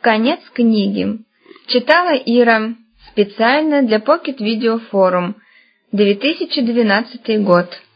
Конец книги. Читала Ира специально для Pocket Video Forum, 2012 год.